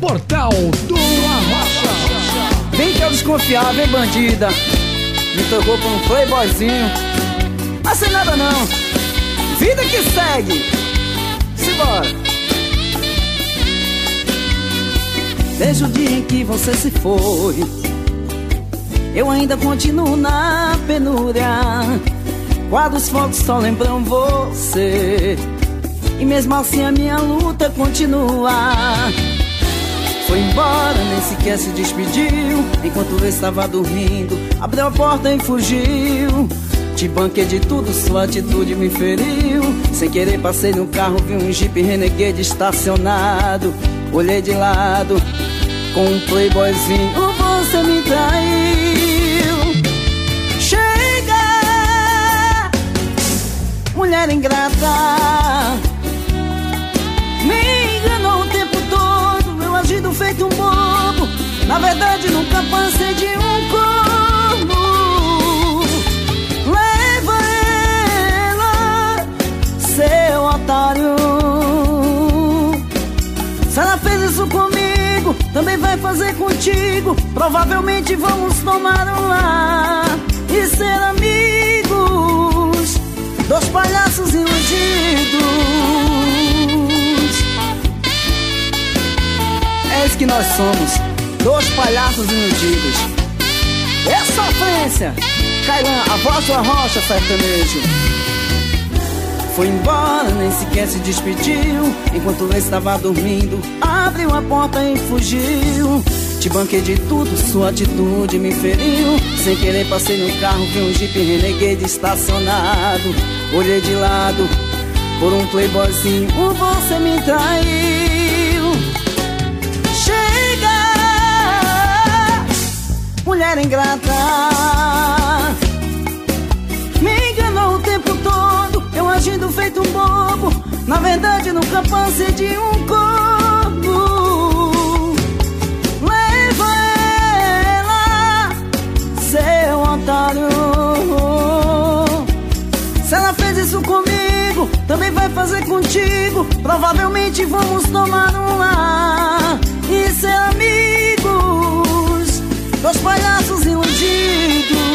Portal do Arrocha. Bem que eu desconfiava, hein, bandida? Me tocou por um playboyzinho, mas sem nada não. Vida que segue. Simbora. Desde o dia em que você se foi, eu ainda continuo na penúria. Quadros, fotos só lembram você, e mesmo assim a minha luta continua. Foi embora, nem sequer se despediu. Enquanto eu estava dormindo, abriu a porta e fugiu. Te banquei de tudo, sua atitude me feriu. Sem querer passei no carro, vi um Jeep Renegade estacionado. Olhei de lado, com um playboyzinho você me traiu. Chega, mulher ingrata, me enganou o tempo todo, eu agindo feito um bobo. Na verdade nunca passei de um corno. Leva ela, seu otário. Se ela fez isso comigo, também vai fazer contigo. Provavelmente vamos tomar um lar e ser amigos, dois palhaços iludidos. É isso que nós somos, dois palhaços iludidos. É sofrência. Kailan, a voz do Arrocha sertanejo. Foi embora, nem sequer se despediu. Enquanto eu estava dormindo, abriu a porta e fugiu. Te banquei de tudo, sua atitude me feriu. Sem querer passei no carro, vi um Jeep Renegade estacionado. Olhei de lado, por um playboyzinho você me traiu. Chega, mulher ingrata, me enganou o tempo todo, eu agindo feito um bobo. Na verdade nunca passei de um corno. Leva ela, seu otário. Se ela fez isso comigo, também vai fazer contigo. Provavelmente vamos tomar um lar e ser amigos, dois palhaços iludidos.